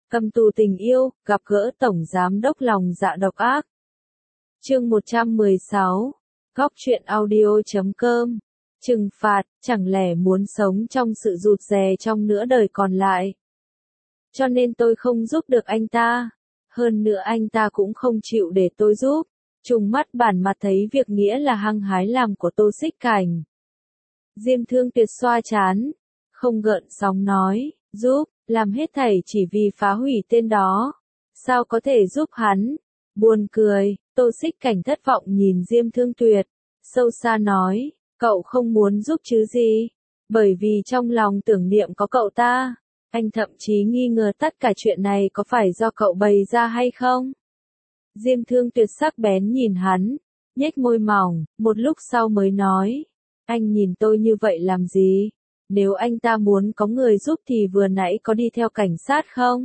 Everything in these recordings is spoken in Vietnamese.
Cầm tù tình yêu, gặp gỡ Tổng Giám đốc lòng dạ độc ác. Chương 116. Góc truyện audio.com. Trừng phạt, chẳng lẽ muốn sống trong sự rụt rè trong nửa đời còn lại. Cho nên tôi không giúp được anh ta. Hơn nữa anh ta cũng không chịu để tôi giúp. Trùng mắt bản mặt thấy việc nghĩa là hăng hái làm của Tô Xích Cảnh. Diêm Thương Tuyệt xoa chán, không gợn sóng nói, giúp, làm hết thảy chỉ vì phá hủy tên đó. Sao có thể giúp hắn? Buồn cười, Tô Xích Cảnh thất vọng nhìn Diêm Thương Tuyệt, sâu xa nói, cậu không muốn giúp chứ gì? Bởi vì trong lòng tưởng niệm có cậu ta. Anh thậm chí nghi ngờ tất cả chuyện này có phải do cậu bày ra hay không? Diêm Thương Tuyệt sắc bén nhìn hắn, nhếch môi mỏng, một lúc sau mới nói, anh nhìn tôi như vậy làm gì? Nếu anh ta muốn có người giúp thì vừa nãy có đi theo cảnh sát không?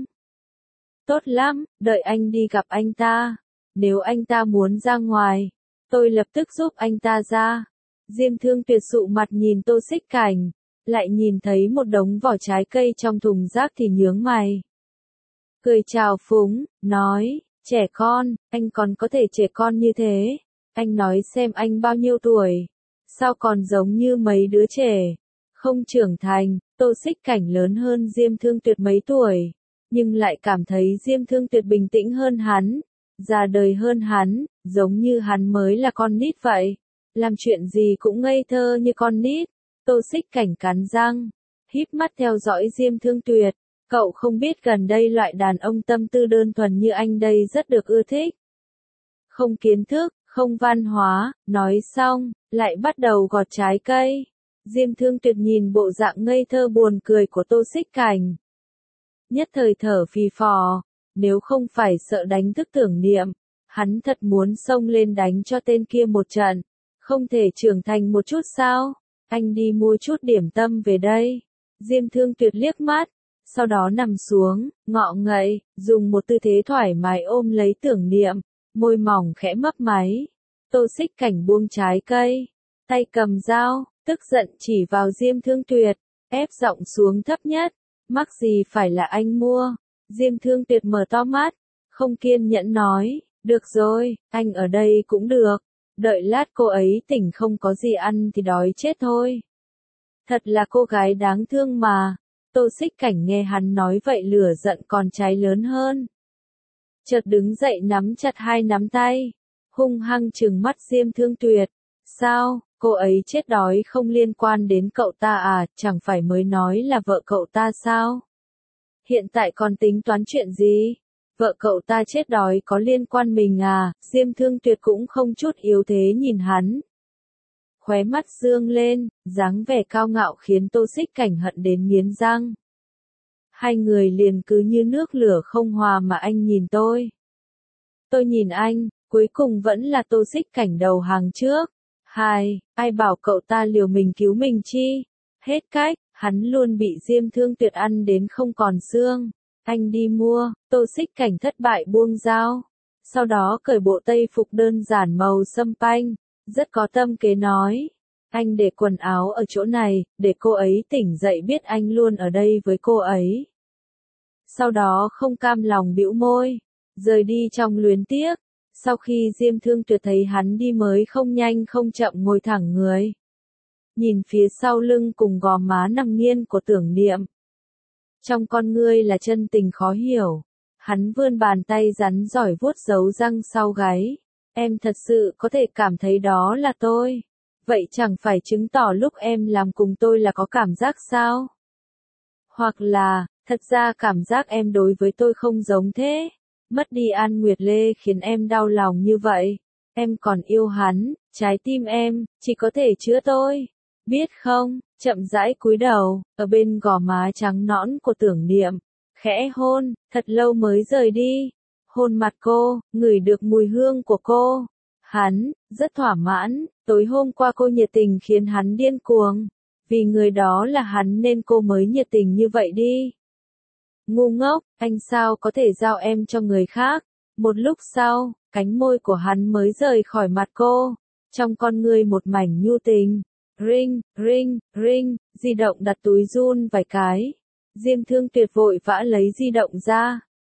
Tốt lắm, đợi anh đi gặp anh ta. Nếu anh ta muốn ra ngoài, tôi lập tức giúp anh ta ra. Diêm Thương Tuyệt sụ mặt nhìn Tô Xích Cảnh, lại nhìn thấy một đống vỏ trái cây trong thùng rác thì nhướng mày. Cười chào phúng, nói, trẻ con, anh còn có thể trẻ con như thế. Anh nói xem anh bao nhiêu tuổi? Sao còn giống như mấy đứa trẻ? Không trưởng thành. Tô Xích Cảnh lớn hơn Diêm Thương Tuyệt mấy tuổi, nhưng lại cảm thấy Diêm Thương Tuyệt bình tĩnh hơn hắn, già đời hơn hắn, giống như hắn mới là con nít vậy. Làm chuyện gì cũng ngây thơ như con nít. Tô Xích Cảnh cắn răng, híp mắt theo dõi Diêm Thương Tuyệt. Cậu không biết gần đây loại đàn ông tâm tư đơn thuần như anh đây rất được ưa thích. Không kiến thức, không văn hóa, nói xong, lại bắt đầu gọt trái cây. Diêm Thương Tuyệt nhìn bộ dạng ngây thơ buồn cười của Tô Xích Cảnh. Nhất thời thở phì phò, nếu không phải sợ đánh thức tưởng niệm, hắn thật muốn xông lên đánh cho tên kia một trận. Không thể trưởng thành một chút sao? Anh đi mua chút điểm tâm về đây. Diêm Thương Tuyệt liếc mắt, sau đó nằm xuống, ngọ ngậy, dùng một tư thế thoải mái ôm lấy tưởng niệm, môi mỏng khẽ mấp máy. Tô Xích Cảnh buông trái cây, tay cầm dao, tức giận chỉ vào Diêm Thương Tuyệt, ép giọng xuống thấp nhất, mắc gì phải là anh mua? Diêm Thương Tuyệt mở to mắt, không kiên nhẫn nói, được rồi, anh ở đây cũng được, đợi lát cô ấy tỉnh không có gì ăn thì đói chết thôi. Thật là cô gái đáng thương mà. Tô Xích Cảnh nghe hắn nói vậy lửa giận còn cháy lớn hơn. Chợt đứng dậy nắm chặt hai nắm tay, hung hăng trừng mắt Diêm Thương Tuyệt. Sao, cô ấy chết đói không liên quan đến cậu ta à, chẳng phải mới nói là vợ cậu ta sao? Hiện tại còn tính toán chuyện gì? Vợ cậu ta chết đói có liên quan mình à? Diêm Thương Tuyệt cũng không chút yếu thế nhìn hắn. Khóe mắt dương lên, dáng vẻ cao ngạo khiến Tô Xích Cảnh hận đến nghiến răng. Hai người liền cứ như nước lửa không hòa mà anh nhìn tôi. Tôi nhìn anh, cuối cùng vẫn là Tô Xích Cảnh đầu hàng trước. Ai bảo cậu ta liều mình cứu mình chi? Hết cách, hắn luôn bị Diêm Thương Tuyệt ăn đến không còn xương. Anh đi mua. Tô Xích Cảnh thất bại buông dao. Sau đó cởi bộ tây phục đơn giản màu sâm panh, rất có tâm kế nói. Anh để quần áo ở chỗ này, để cô ấy tỉnh dậy biết anh luôn ở đây với cô ấy. Sau đó không cam lòng bĩu môi, rời đi trong luyến tiếc. Sau khi Diêm Thương Tuyệt thấy hắn đi mới không nhanh không chậm ngồi thẳng người. Nhìn phía sau lưng cùng gò má nằm nghiêng của tưởng niệm. Trong con ngươi là chân tình khó hiểu. Hắn vươn bàn tay rắn giỏi vuốt dấu răng sau gáy. Em thật sự có thể cảm thấy đó là tôi. Vậy chẳng phải chứng tỏ lúc em làm cùng tôi là có cảm giác sao? Hoặc là, thật ra cảm giác em đối với tôi không giống thế. Mất đi An Nguyệt Lê khiến em đau lòng như vậy. Em còn yêu hắn, trái tim em, chỉ có thể chữa tôi. Biết không, chậm rãi cúi đầu, ở bên gò má trắng nõn của tưởng niệm. Khẽ hôn, thật lâu mới rời đi. Hôn mặt cô, ngửi được mùi hương của cô. Hắn, rất thỏa mãn, tối hôm qua cô nhiệt tình khiến hắn điên cuồng. Vì người đó là hắn nên cô mới nhiệt tình như vậy đi. Ngu ngốc, anh sao có thể giao em cho người khác? Một lúc sau, cánh môi của hắn mới rời khỏi mặt cô. Trong con ngươi một mảnh nhu tình. Ring, ring, ring, di động đặt túi run vài cái. Diêm Thương Tuyệt vội vã lấy di động ra.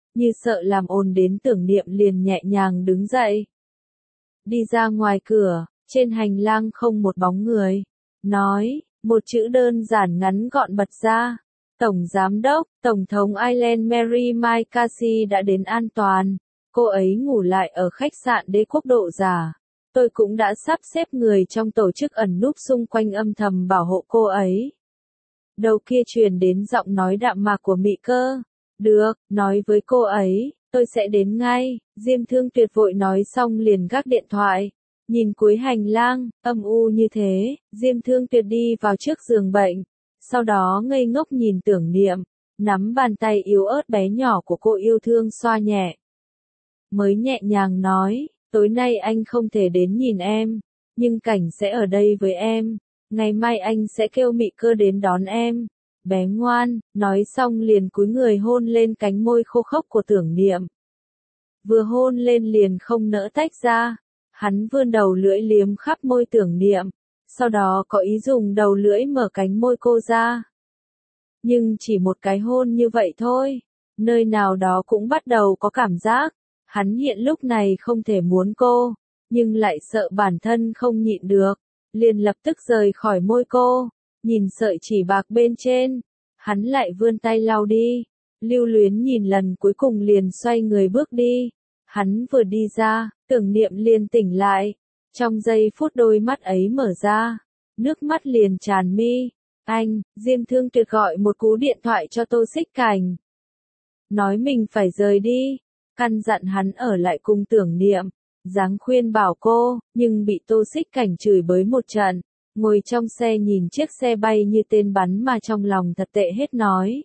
như sợ làm ồn đến Tưởng Niệm liền nhẹ nhàng đứng dậy. Đi ra ngoài cửa, trên hành lang không một bóng người. Nói, một chữ đơn giản ngắn gọn bật ra. Tổng Giám đốc, Tổng thống Ireland Mary Mai Casey đã đến an toàn. Cô ấy ngủ lại ở khách sạn Đế Quốc Độ Giả. Tôi cũng đã sắp xếp người trong tổ chức ẩn núp xung quanh âm thầm bảo hộ cô ấy. Đầu kia truyền đến giọng nói đạm mạc của Mị Cơ. Được, nói với cô ấy, tôi sẽ đến ngay. Diêm Thương Tuyệt vội nói xong liền gác điện thoại. Nhìn cuối hành lang, âm u như thế, Diêm Thương Tuyệt đi vào trước giường bệnh. Sau đó ngây ngốc nhìn Tưởng Niệm, nắm bàn tay yếu ớt bé nhỏ của cô yêu thương xoa nhẹ. Mới nhẹ nhàng nói, tối nay anh không thể đến nhìn em, nhưng Cảnh sẽ ở đây với em. Ngày mai anh sẽ kêu Mị Cơ đến đón em. Bé ngoan, nói xong liền cúi người hôn lên cánh môi khô khốc của Tưởng Niệm. Vừa hôn lên liền không nỡ tách ra. Hắn vươn đầu lưỡi liếm khắp môi Tưởng Niệm, sau đó có ý dùng đầu lưỡi mở cánh môi cô ra. Nhưng chỉ một cái hôn như vậy thôi, nơi nào đó cũng bắt đầu có cảm giác. Hắn hiện lúc này không thể muốn cô, nhưng lại sợ bản thân không nhịn được, liền lập tức rời khỏi môi cô. Nhìn sợi chỉ bạc bên trên, hắn lại vươn tay lau đi, lưu luyến nhìn lần cuối cùng liền xoay người bước đi. Hắn vừa đi ra, Tưởng Niệm liền tỉnh lại. Trong giây phút đôi mắt ấy mở ra, nước mắt liền tràn mi. Anh, Diêm Thương Tuyệt gọi một cú điện thoại cho Tô Xích Cảnh. Nói mình phải rời đi, căn dặn hắn ở lại cùng Tưởng Niệm, dáng khuyên bảo cô, nhưng bị Tô Xích Cảnh chửi bới một trận. Ngồi trong xe nhìn chiếc xe bay như tên bắn mà trong lòng thật tệ hết nói.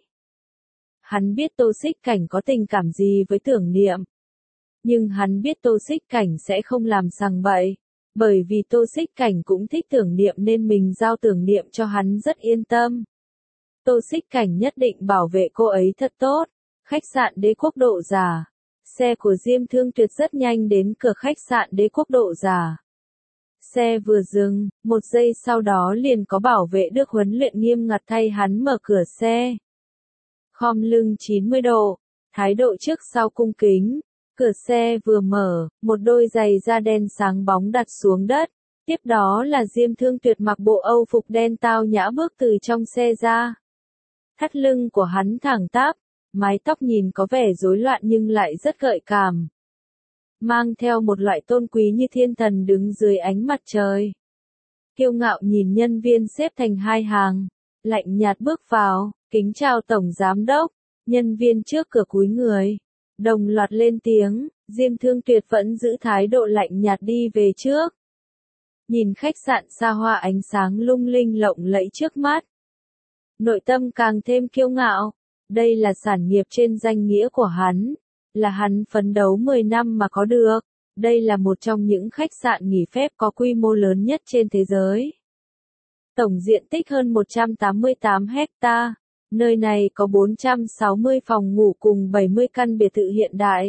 Hắn biết Tô Xích Cảnh có tình cảm gì với Tưởng Niệm. Nhưng hắn biết Tô Xích Cảnh sẽ không làm sằng bậy. Bởi vì Tô Xích Cảnh cũng thích Tưởng Niệm nên mình giao Tưởng Niệm cho hắn rất yên tâm. Tô Xích Cảnh nhất định bảo vệ cô ấy thật tốt. Khách sạn Đế Quốc Độ Giả. Xe của Diêm Thương Tuyệt rất nhanh đến cửa khách sạn Đế Quốc Độ Giả. Xe vừa dừng, một giây sau đó liền có bảo vệ được huấn luyện nghiêm ngặt thay hắn mở cửa xe. Khom lưng 90 độ, thái độ trước sau cung kính. Cửa xe vừa mở, một đôi giày da đen sáng bóng đặt xuống đất. Tiếp đó là Diêm Thương Tuyệt mặc bộ Âu phục đen tao nhã bước từ trong xe ra. Thắt lưng của hắn thẳng tắp, mái tóc nhìn có vẻ rối loạn nhưng lại rất gợi cảm. Mang theo một loại tôn quý như thiên thần đứng dưới ánh mặt trời. Kiêu ngạo nhìn nhân viên xếp thành hai hàng, lạnh nhạt bước vào, kính chào Tổng Giám đốc. Nhân viên trước cửa cúi người, đồng loạt lên tiếng. Diêm Thương Tuyệt vẫn giữ thái độ lạnh nhạt đi về trước. Nhìn khách sạn xa hoa ánh sáng lung linh lộng lẫy trước mắt, nội tâm càng thêm kiêu ngạo. Đây là sản nghiệp trên danh nghĩa của hắn, là hắn phấn đấu 10 năm mà có được. Đây là một trong những khách sạn nghỉ phép có quy mô lớn nhất trên thế giới. Tổng diện tích hơn 188 hecta. Nơi này có 460 phòng ngủ cùng 70 căn biệt thự hiện đại.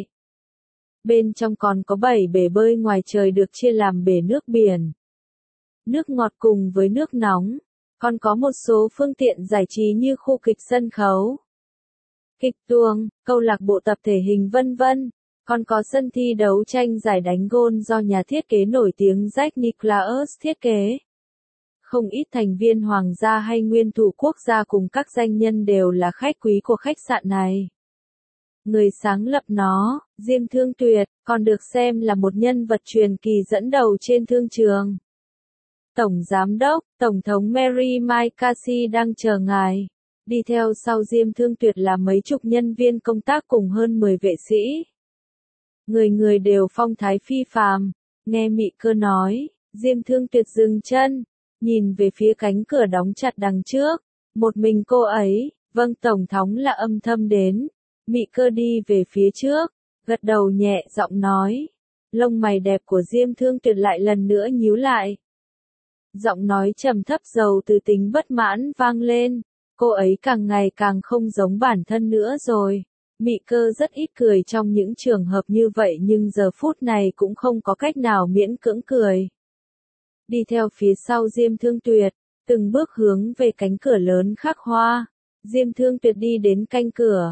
Bên trong còn có 7 bể bơi ngoài trời được chia làm bể nước biển, nước ngọt cùng với nước nóng. Còn có một số phương tiện giải trí như khu kịch sân khấu, kịch tuồng, câu lạc bộ tập thể hình vân vân. Còn có sân thi đấu tranh giải đánh gôn do nhà thiết kế nổi tiếng Jack Nicklaus thiết kế. Không ít thành viên hoàng gia hay nguyên thủ quốc gia cùng các danh nhân đều là khách quý của khách sạn này. Người sáng lập nó, Diêm Thương Tuyệt, còn được xem là một nhân vật truyền kỳ dẫn đầu trên thương trường. Tổng Giám đốc, Tổng thống Mary Mai Casey đang chờ ngài. Đi theo sau Diêm Thương Tuyệt là mấy chục nhân viên công tác cùng hơn 10 vệ sĩ. Người người đều phong thái phi phàm. Nghe Mị Cơ nói, Diêm Thương Tuyệt dừng chân, nhìn về phía cánh cửa đóng chặt đằng trước. Một mình cô ấy, vâng Tổng thống là âm thầm đến. Mị Cơ đi về phía trước, gật đầu nhẹ giọng nói. Lông mày đẹp của Diêm Thương Tuyệt lại lần nữa nhíu lại. Giọng nói trầm thấp giàu từ tính bất mãn vang lên. Cô ấy càng ngày càng không giống bản thân nữa rồi. Mị Cơ rất ít cười trong những trường hợp như vậy nhưng giờ phút này cũng không có cách nào miễn cưỡng cười. Đi theo phía sau Diêm Thương Tuyệt, từng bước hướng về cánh cửa lớn khắc hoa. Diêm Thương Tuyệt đi đến canh cửa,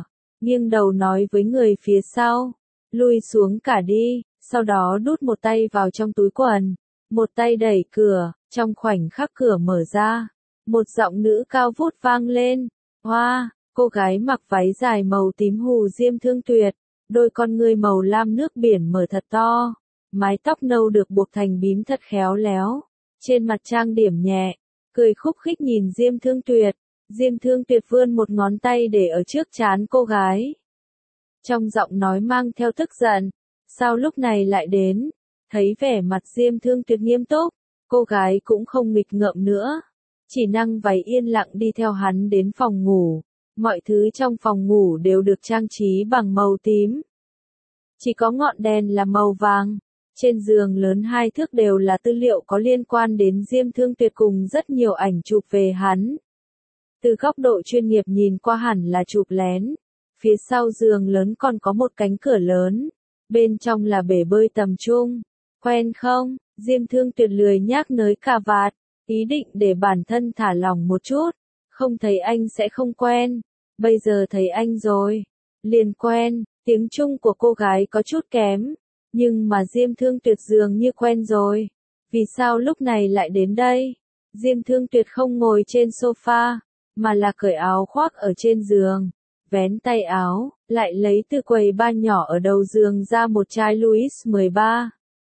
nghiêng đầu nói với người phía sau, lui xuống cả đi, sau đó đút một tay vào trong túi quần, một tay đẩy cửa, trong khoảnh khắc cửa mở ra, một giọng nữ cao vút vang lên, hoa, cô gái mặc váy dài màu tím hù Diêm Thương Tuyệt, đôi con ngươi màu lam nước biển mở thật to, mái tóc nâu được buộc thành bím thật khéo léo, trên mặt trang điểm nhẹ, cười khúc khích nhìn Diêm Thương Tuyệt. Diêm Thương Tuyệt vươn một ngón tay để ở trước trán cô gái. Trong giọng nói mang theo tức giận, sao lúc này lại đến? Thấy vẻ mặt Diêm Thương Tuyệt nghiêm túc, cô gái cũng không nghịch ngợm nữa, chỉ năng váy yên lặng đi theo hắn đến phòng ngủ. Mọi thứ trong phòng ngủ đều được trang trí bằng màu tím. Chỉ có ngọn đèn là màu vàng. Trên giường lớn 2 thước đều là tư liệu có liên quan đến Diêm Thương Tuyệt cùng rất nhiều ảnh chụp về hắn. Từ góc độ chuyên nghiệp nhìn qua hẳn là chụp lén. Phía sau giường lớn còn có một cánh cửa lớn. Bên trong là bể bơi tầm trung. Quen không? Diêm Thương Tuyệt lười nhác nới cà vạt. Ý định để bản thân thả lỏng một chút. Không thấy anh sẽ không quen. Bây giờ thấy anh rồi. Liền quen. Tiếng Trung của cô gái có chút kém. Nhưng mà Diêm Thương Tuyệt dường như quen rồi. Vì sao lúc này lại đến đây? Diêm Thương Tuyệt không ngồi trên sofa, mà là cởi áo khoác ở trên giường, vén tay áo, lại lấy từ quầy bar nhỏ ở đầu giường ra một chai Louis 13.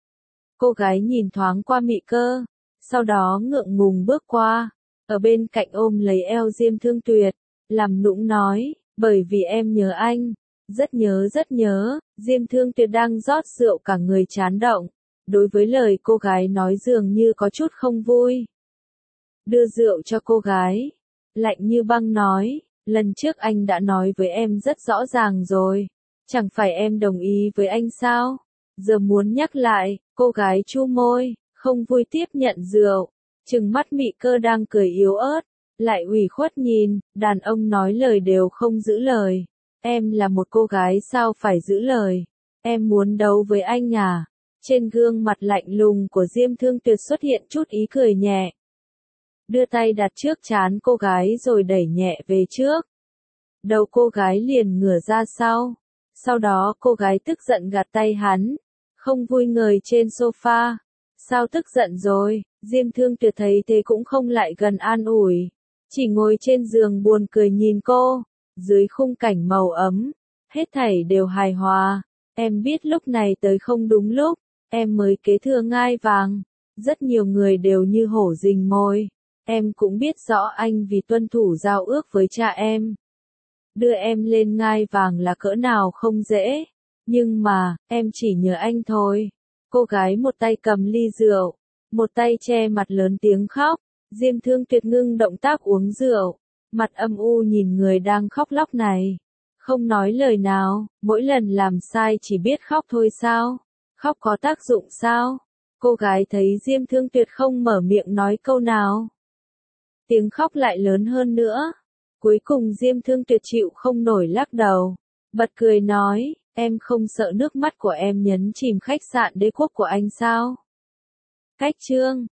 Cô gái nhìn thoáng qua Mị Cơ, sau đó ngượng ngùng bước qua, ở bên cạnh ôm lấy eo Diêm Thương Tuyệt, làm nũng nói, bởi vì em nhớ anh, rất nhớ, Diêm Thương Tuyệt đang rót rượu cả người chán động, đối với lời cô gái nói dường như có chút không vui. Đưa rượu cho cô gái, lạnh như băng nói, lần trước anh đã nói với em rất rõ ràng rồi, chẳng phải em đồng ý với anh sao? Giờ muốn nhắc lại, cô gái chu môi, không vui tiếp nhận rượu, trừng mắt Mị Cơ đang cười yếu ớt, lại ủy khuất nhìn, đàn ông nói lời đều không giữ lời. Em là một cô gái sao phải giữ lời? Em muốn đấu với anh à? Trên gương mặt lạnh lùng của Diêm Thương Tuyệt xuất hiện chút ý cười nhẹ. Đưa tay đặt trước trán cô gái rồi đẩy nhẹ về trước. Đầu cô gái liền ngửa ra sau. Sau đó cô gái tức giận gạt tay hắn. Không vui ngồi trên sofa. Sao tức giận rồi? Diêm Thương Tuyệt thấy thế cũng không lại gần an ủi. Chỉ ngồi trên giường buồn cười nhìn cô. Dưới khung cảnh màu ấm. Hết thảy đều hài hòa. Em biết lúc này tới không đúng lúc. Em mới kế thừa ngai vàng. Rất nhiều người đều như hổ rình mồi. Em cũng biết rõ anh vì tuân thủ giao ước với cha em. Đưa em lên ngai vàng là cỡ nào không dễ. Nhưng mà, em chỉ nhờ anh thôi. Cô gái một tay cầm ly rượu, một tay che mặt lớn tiếng khóc. Diêm Thương Tuyệt ngưng động tác uống rượu, mặt âm u nhìn người đang khóc lóc này. Không nói lời nào, mỗi lần làm sai chỉ biết khóc thôi sao? Khóc có tác dụng sao? Cô gái thấy Diêm Thương Tuyệt không mở miệng nói câu nào. Tiếng khóc lại lớn hơn nữa. Cuối cùng Diêm Thương Tuyệt chịu không nổi lắc đầu. Bật cười nói, em không sợ nước mắt của em nhấn chìm khách sạn Đế Quốc của anh sao? Cách chương